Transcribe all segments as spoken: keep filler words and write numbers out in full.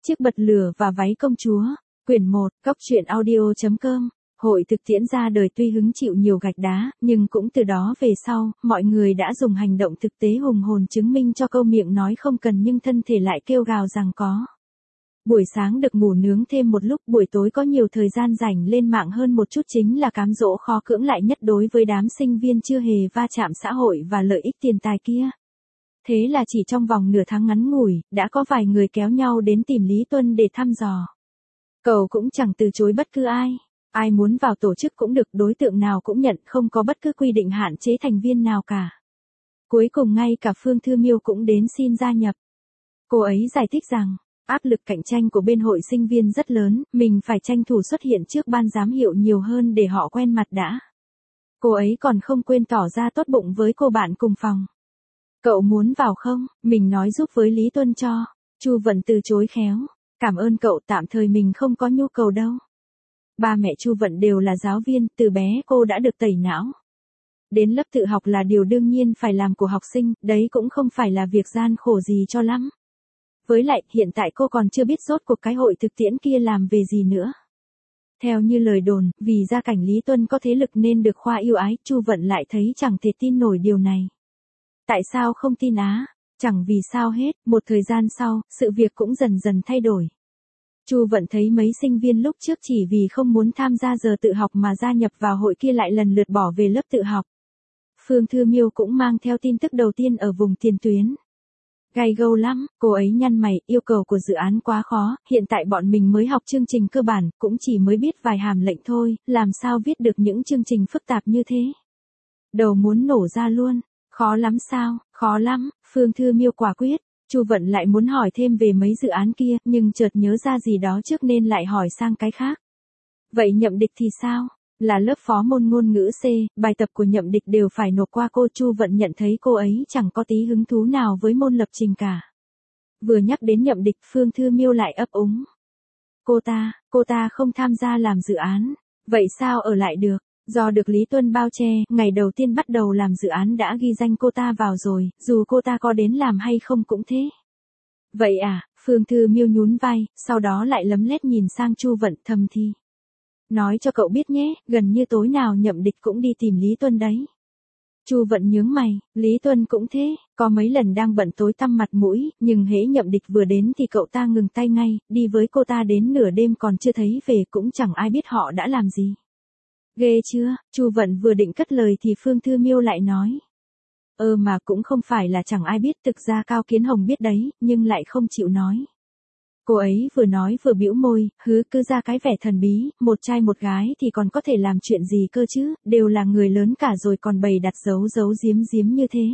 Chiếc bật lửa và váy công chúa, quyển một, góc truyện audio chấm com. Hội thực tiễn ra đời tuy hứng chịu nhiều gạch đá, nhưng cũng từ đó về sau, mọi người đã dùng hành động thực tế hùng hồn chứng minh cho câu miệng nói không cần nhưng thân thể lại kêu gào rằng có. Buổi sáng được ngủ nướng thêm một lúc, buổi tối có nhiều thời gian rảnh lên mạng hơn một chút chính là cám dỗ khó cưỡng lại nhất đối với đám sinh viên chưa hề va chạm xã hội và lợi ích tiền tài kia. Thế là chỉ trong vòng nửa tháng ngắn ngủi, đã có vài người kéo nhau đến tìm Lý Tuân để thăm dò. Cậu cũng chẳng từ chối bất cứ ai. Ai muốn vào tổ chức cũng được, đối tượng nào cũng nhận, không có bất cứ quy định hạn chế thành viên nào cả. Cuối cùng ngay cả Phương Thư Miêu cũng đến xin gia nhập. Cô ấy giải thích rằng, áp lực cạnh tranh của bên hội sinh viên rất lớn, mình phải tranh thủ xuất hiện trước ban giám hiệu nhiều hơn để họ quen mặt đã. Cô ấy còn không quên tỏ ra tốt bụng với cô bạn cùng phòng. Cậu muốn vào không? Mình nói giúp với Lý Tuân cho. Chu Vận từ chối khéo. Cảm ơn cậu, tạm thời mình không có nhu cầu đâu. Ba mẹ Chu Vận đều là giáo viên, từ bé cô đã được tẩy não. Đến lớp tự học là điều đương nhiên phải làm của học sinh, đấy cũng không phải là việc gian khổ gì cho lắm. Với lại, hiện tại cô còn chưa biết rốt cuộc cái hội thực tiễn kia làm về gì nữa. Theo như lời đồn, vì gia cảnh Lý Tuân có thế lực nên được khoa yêu ái, Chu Vận lại thấy chẳng thể tin nổi điều này. Tại sao không tin á? Chẳng vì sao hết, một thời gian sau, sự việc cũng dần dần thay đổi. Chu Vận thấy mấy sinh viên lúc trước chỉ vì không muốn tham gia giờ tự học mà gia nhập vào hội kia lại lần lượt bỏ về lớp tự học. Phương Thư Miêu cũng mang theo tin tức đầu tiên ở vùng tiền tuyến. Gay gâu lắm, cô ấy nhăn mày, yêu cầu của dự án quá khó, hiện tại bọn mình mới học chương trình cơ bản, cũng chỉ mới biết vài hàm lệnh thôi, làm sao viết được những chương trình phức tạp như thế. Đầu muốn nổ ra luôn. Khó lắm sao? Khó lắm, Phương Thư Miêu quả quyết. Chu Vận lại muốn hỏi thêm về mấy dự án kia, nhưng chợt nhớ ra gì đó trước nên lại hỏi sang cái khác. Vậy Nhậm Địch thì sao? Là lớp phó môn ngôn ngữ C, bài tập của Nhậm Địch đều phải nộp qua cô. Chu Vận nhận thấy cô ấy chẳng có tí hứng thú nào với môn lập trình cả. Vừa nhắc đến Nhậm Địch, Phương Thư Miêu lại ấp úng. Cô ta, cô ta không tham gia làm dự án. Vậy sao ở lại được? Do được Lý Tuân bao che, ngày đầu tiên bắt đầu làm dự án đã ghi danh cô ta vào rồi, dù cô ta có đến làm hay không cũng thế. Vậy à, Phương Thư Miêu nhún vai, sau đó lại lấm lét nhìn sang Chu Vận thầm thì. Nói cho cậu biết nhé, gần như tối nào Nhậm Địch cũng đi tìm Lý Tuân đấy. Chu Vận nhướng mày, Lý Tuân cũng thế, có mấy lần đang bận tối tăm mặt mũi, nhưng hễ Nhậm Địch vừa đến thì cậu ta ngừng tay ngay, đi với cô ta đến nửa đêm còn chưa thấy về, cũng chẳng ai biết họ đã làm gì. Ghê chưa? Chu Vận vừa định cất lời thì Phương Thư Miêu lại nói. Ơ mà cũng không phải là chẳng ai biết, thực ra Cao Kiến Hồng biết đấy, nhưng lại không chịu nói. Cô ấy vừa nói vừa bĩu môi, hứ cứ ra cái vẻ thần bí, một trai một gái thì còn có thể làm chuyện gì cơ chứ, đều là người lớn cả rồi còn bày đặt giấu giấu giếm giếm như thế.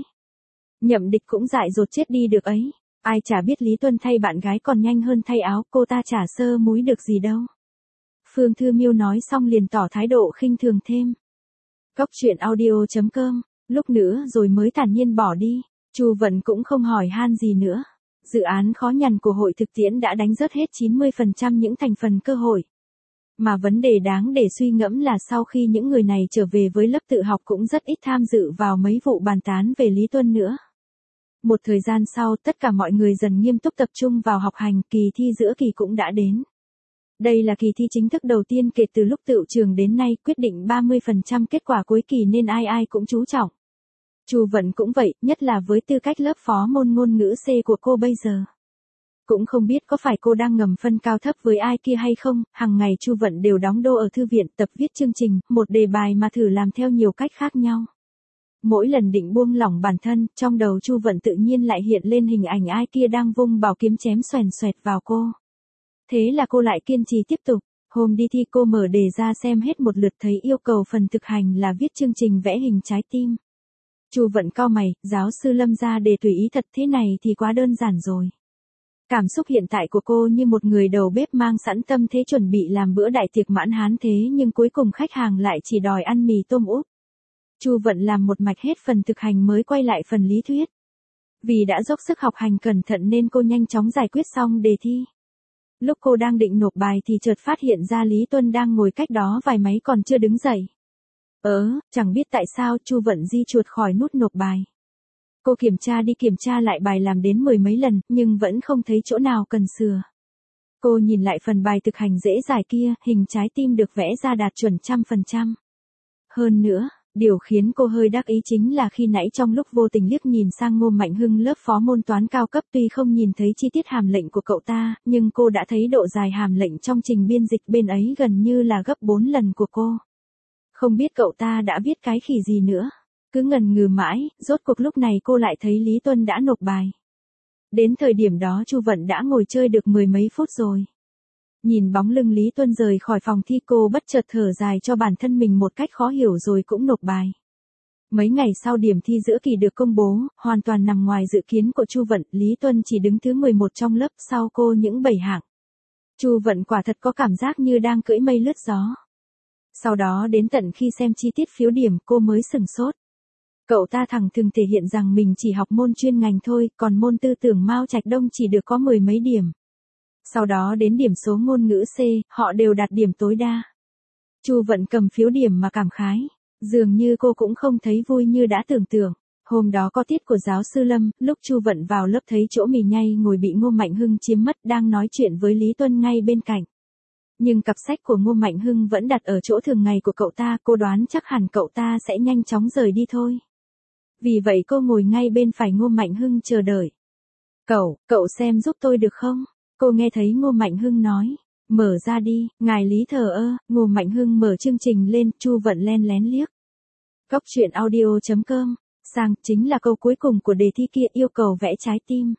Nhậm Địch cũng dại dột chết đi được ấy, ai chả biết Lý Tuân thay bạn gái còn nhanh hơn thay áo, cô ta chả sơ múi được gì đâu. Phương Thư Miêu nói xong liền tỏ thái độ khinh thường thêm. Góc truyện audio chấm com, lúc nữa rồi mới thản nhiên bỏ đi. Chu Vận cũng không hỏi han gì nữa. Dự án khó nhằn của hội thực tiễn đã đánh rớt hết chín mươi phần trăm những thành phần cơ hội. Mà vấn đề đáng để suy ngẫm là sau khi những người này trở về với lớp tự học cũng rất ít tham dự vào mấy vụ bàn tán về Lý Tuân nữa. Một thời gian sau, tất cả mọi người dần nghiêm túc tập trung vào học hành, kỳ thi giữa kỳ cũng đã đến. Đây là kỳ thi chính thức đầu tiên kể từ lúc tựu trường đến nay, quyết định ba mươi phần trăm kết quả cuối kỳ nên ai ai cũng chú trọng. Chu Vận cũng vậy, nhất là với tư cách lớp phó môn ngôn ngữ C của cô bây giờ. Cũng không biết có phải cô đang ngầm phân cao thấp với ai kia hay không, hàng ngày Chu Vận đều đóng đô ở thư viện tập viết chương trình, một đề bài mà thử làm theo nhiều cách khác nhau. Mỗi lần định buông lỏng bản thân, trong đầu Chu Vận tự nhiên lại hiện lên hình ảnh ai kia đang vung bảo kiếm chém xoèn xoẹt vào cô. Thế là cô lại kiên trì tiếp tục. Hôm đi thi cô mở đề ra xem hết một lượt thấy yêu cầu phần thực hành là viết chương trình vẽ hình trái tim. Chu Vận cau mày, giáo sư Lâm ra đề tùy ý thật thế này thì quá đơn giản rồi. Cảm xúc hiện tại của cô như một người đầu bếp mang sẵn tâm thế chuẩn bị làm bữa đại tiệc mãn hán thế nhưng cuối cùng khách hàng lại chỉ đòi ăn mì tôm úp. Chu Vận làm một mạch hết phần thực hành mới quay lại phần lý thuyết. Vì đã dốc sức học hành cẩn thận nên cô nhanh chóng giải quyết xong đề thi. Lúc cô đang định nộp bài thì chợt phát hiện ra Lý Tuân đang ngồi cách đó vài máy còn chưa đứng dậy. Ớ, chẳng biết tại sao Chu Vận di chuột khỏi nút nộp bài. Cô kiểm tra đi kiểm tra lại bài làm đến mười mấy lần, nhưng vẫn không thấy chỗ nào cần sửa. Cô nhìn lại phần bài thực hành dễ giải kia, hình trái tim được vẽ ra đạt chuẩn trăm phần trăm. Hơn nữa, điều khiến cô hơi đắc ý chính là khi nãy trong lúc vô tình liếc nhìn sang Ngô Mạnh Hưng lớp phó môn toán cao cấp, tuy không nhìn thấy chi tiết hàm lệnh của cậu ta, nhưng cô đã thấy độ dài hàm lệnh trong trình biên dịch bên ấy gần như là gấp bốn lần của cô. Không biết cậu ta đã viết cái khỉ gì nữa. Cứ ngần ngừ mãi, rốt cuộc lúc này cô lại thấy Lý Tuân đã nộp bài. Đến thời điểm đó Chu Vận đã ngồi chơi được mười mấy phút rồi. Nhìn bóng lưng Lý Tuân rời khỏi phòng thi, cô bất chợt thở dài cho bản thân mình một cách khó hiểu rồi cũng nộp bài. Mấy ngày sau điểm thi giữa kỳ được công bố, hoàn toàn nằm ngoài dự kiến của Chu Vận, Lý Tuân chỉ đứng thứ mười một trong lớp, sau cô những bảy hạng. Chu Vận quả thật có cảm giác như đang cưỡi mây lướt gió. Sau đó đến tận khi xem chi tiết phiếu điểm cô mới sửng sốt. Cậu ta thẳng thừng thể hiện rằng mình chỉ học môn chuyên ngành thôi, còn môn tư tưởng Mao Trạch Đông chỉ được có mười mấy điểm. Sau đó đến điểm số ngôn ngữ C, họ đều đạt điểm tối đa. Chu Vận cầm phiếu điểm mà cảm khái. Dường như cô cũng không thấy vui như đã tưởng tượng. Hôm đó có tiết của giáo sư Lâm, lúc Chu Vận vào lớp thấy chỗ mì nhay ngồi bị Ngô Mạnh Hưng chiếm mất, đang nói chuyện với Lý Tuân ngay bên cạnh. Nhưng cặp sách của Ngô Mạnh Hưng vẫn đặt ở chỗ thường ngày của cậu ta, cô đoán chắc hẳn cậu ta sẽ nhanh chóng rời đi thôi. Vì vậy cô ngồi ngay bên phải Ngô Mạnh Hưng chờ đợi. Cậu, cậu xem giúp tôi được không? Cô nghe thấy Ngô Mạnh Hưng nói. Mở ra đi, ngài Lý thờ ơ. Ngô Mạnh Hưng mở chương trình lên, Chu Vận len lén liếc. Góc truyện audio chấm com, sang, chính là câu cuối cùng của đề thi kia, yêu cầu vẽ trái tim.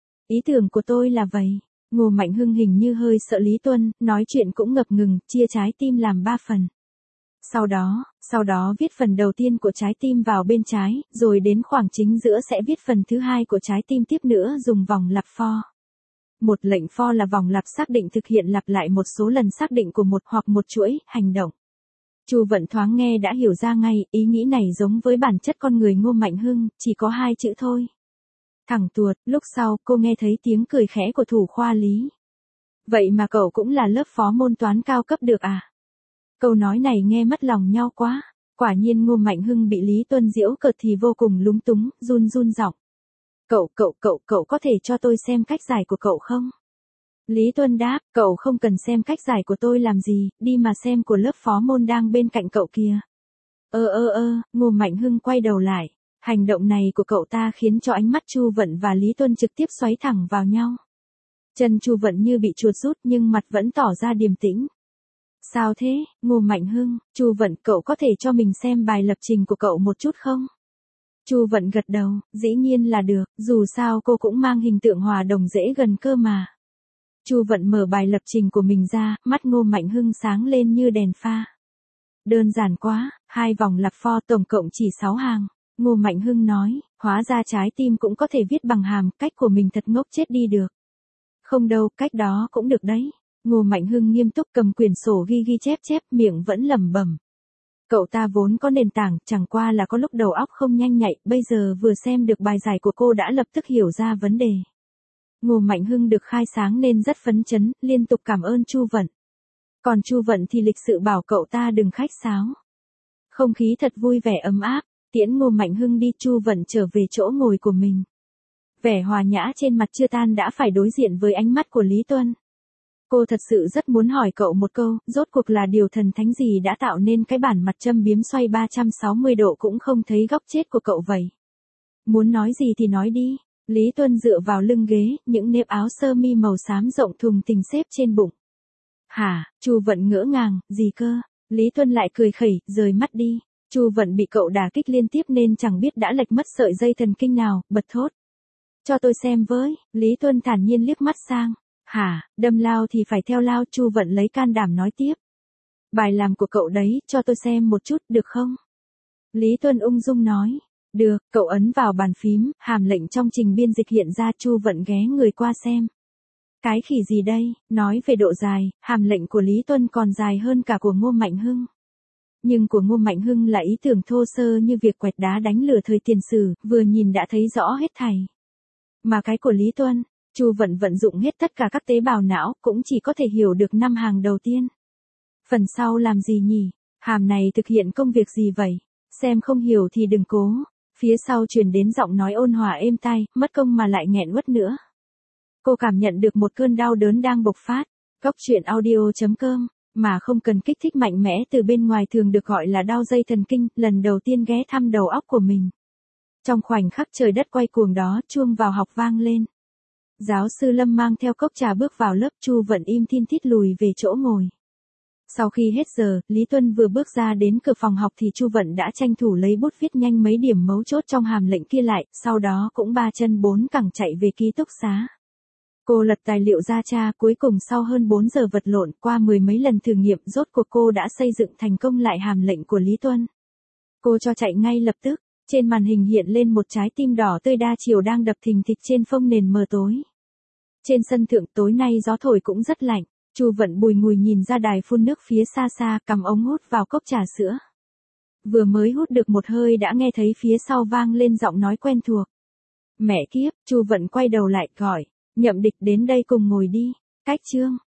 Ý tưởng của tôi là vậy. Ngô Mạnh Hưng hình như hơi sợ Lý Tuân, nói chuyện cũng ngập ngừng, chia trái tim làm ba phần. Sau đó, sau đó viết phần đầu tiên của trái tim vào bên trái, rồi đến khoảng chính giữa sẽ viết phần thứ hai của trái tim tiếp nữa, dùng vòng lặp for. Một lệnh for là vòng lặp xác định thực hiện lặp lại một số lần xác định của một hoặc một chuỗi hành động. Chu Vận thoáng nghe đã hiểu ra ngay, ý nghĩ này giống với bản chất con người Ngô Mạnh Hưng, chỉ có hai chữ thôi. Thẳng tuột. Lúc sau, cô nghe thấy tiếng cười khẽ của thủ khoa Lý. Vậy mà cậu cũng là lớp phó môn toán cao cấp được à? Câu nói này nghe mất lòng nhau quá. Quả nhiên Ngô Mạnh Hưng bị Lý Tuân giễu cợt thì vô cùng lúng túng, run run giọng. Cậu, cậu, cậu, cậu có thể cho tôi xem cách giải của cậu không? Lý Tuân đáp, cậu không cần xem cách giải của tôi làm gì, đi mà xem của lớp phó môn đang bên cạnh cậu kìa. Ơ ơ ơ, Ngô Mạnh Hưng quay đầu lại. Hành động này của cậu ta khiến cho ánh mắt Chu Vận và Lý Tuân trực tiếp xoáy thẳng vào nhau. Chân Chu Vận như bị chuột rút nhưng mặt vẫn tỏ ra điềm tĩnh. Sao thế, Ngô Mạnh Hưng? Chu Vận, cậu có thể cho mình xem bài lập trình của cậu một chút không? Chu Vận gật đầu, dĩ nhiên là được, dù sao cô cũng mang hình tượng hòa đồng dễ gần cơ mà. Chu Vận mở bài lập trình của mình ra, mắt Ngô Mạnh Hưng sáng lên như đèn pha. Đơn giản quá, hai vòng lặp for tổng cộng chỉ sáu hàng. Ngô Mạnh Hưng nói, hóa ra trái tim cũng có thể viết bằng hàm, cách của mình thật ngốc chết đi được. Không đâu, cách đó cũng được đấy. Ngô Mạnh Hưng nghiêm túc cầm quyển sổ ghi ghi chép chép, miệng vẫn lẩm bẩm. Cậu ta vốn có nền tảng, chẳng qua là có lúc đầu óc không nhanh nhạy, bây giờ vừa xem được bài giải của cô đã lập tức hiểu ra vấn đề. Ngô Mạnh Hưng được khai sáng nên rất phấn chấn, liên tục cảm ơn Chu Vận. Còn Chu Vận thì lịch sự bảo cậu ta đừng khách sáo. Không khí thật vui vẻ ấm áp, tiễn Ngô Mạnh Hưng đi, Chu Vận trở về chỗ ngồi của mình. Vẻ hòa nhã trên mặt chưa tan đã phải đối diện với ánh mắt của Lý Tuân. Cô thật sự rất muốn hỏi cậu một câu, rốt cuộc là điều thần thánh gì đã tạo nên cái bản mặt châm biếm xoay ba trăm sáu mươi độ cũng không thấy góc chết của cậu vậy. Muốn nói gì thì nói đi. Lý Tuân dựa vào lưng ghế, những nếp áo sơ mi màu xám rộng thùng thình xếp trên bụng. Hả? Chu Vận ngỡ ngàng, gì cơ? Lý Tuân lại cười khẩy, rời mắt đi. Chu Vận bị cậu đả kích liên tiếp nên chẳng biết đã lệch mất sợi dây thần kinh nào, bật thốt. Cho tôi xem với. Lý Tuân thản nhiên liếc mắt sang. Hả? Đâm lao thì phải theo lao. Chu Vận lấy can đảm nói tiếp. Bài làm của cậu đấy, cho tôi xem một chút, được không? Lý Tuân ung dung nói. Được, cậu ấn vào bàn phím, hàm lệnh trong trình biên dịch hiện ra. Chu Vận ghé người qua xem. Cái khỉ gì đây? Nói về độ dài, hàm lệnh của Lý Tuân còn dài hơn cả của Ngô Mạnh Hưng. Nhưng của Ngô Mạnh Hưng là ý tưởng thô sơ như việc quẹt đá đánh lửa thời tiền sử, vừa nhìn đã thấy rõ hết thảy. Mà cái của Lý Tuân, Chu Vận vận dụng hết tất cả các tế bào não, cũng chỉ có thể hiểu được năm hàng đầu tiên. Phần sau làm gì nhỉ? Hàm này thực hiện công việc gì vậy? Xem không hiểu thì đừng cố. Phía sau truyền đến giọng nói ôn hòa êm tai, mất công mà lại nghẹn uất nữa. Cô cảm nhận được một cơn đau đớn đang bộc phát. Cốc truyện audio chấm com, mà không cần kích thích mạnh mẽ từ bên ngoài thường được gọi là đau dây thần kinh, lần đầu tiên ghé thăm đầu óc của mình. Trong khoảnh khắc trời đất quay cuồng đó, chuông vào học vang lên. Giáo sư Lâm mang theo cốc trà bước vào lớp, Chu Vận im thin thít lùi về chỗ ngồi. Sau khi hết giờ, Lý Tuân vừa bước ra đến cửa phòng học thì Chu Vận đã tranh thủ lấy bút viết nhanh mấy điểm mấu chốt trong hàm lệnh kia lại, sau đó cũng ba chân bốn cẳng chạy về ký túc xá. Cô lật tài liệu ra tra, cuối cùng sau hơn bốn giờ vật lộn qua mười mấy lần thử nghiệm, rốt cuộc cô đã xây dựng thành công lại hàm lệnh của Lý Tuân. Cô cho chạy ngay lập tức, trên màn hình hiện lên một trái tim đỏ tươi đa chiều đang đập thình thịch trên phông nền mờ tối. Trên sân thượng tối nay gió thổi cũng rất lạnh, Chu Vận bùi ngùi nhìn ra đài phun nước phía xa xa, cầm ống hút vào cốc trà sữa. Vừa mới hút được một hơi đã nghe thấy phía sau vang lên giọng nói quen thuộc. Mẹ kiếp, Chu Vận quay đầu lại gọi, Nhậm Địch đến đây cùng ngồi đi. Cách chương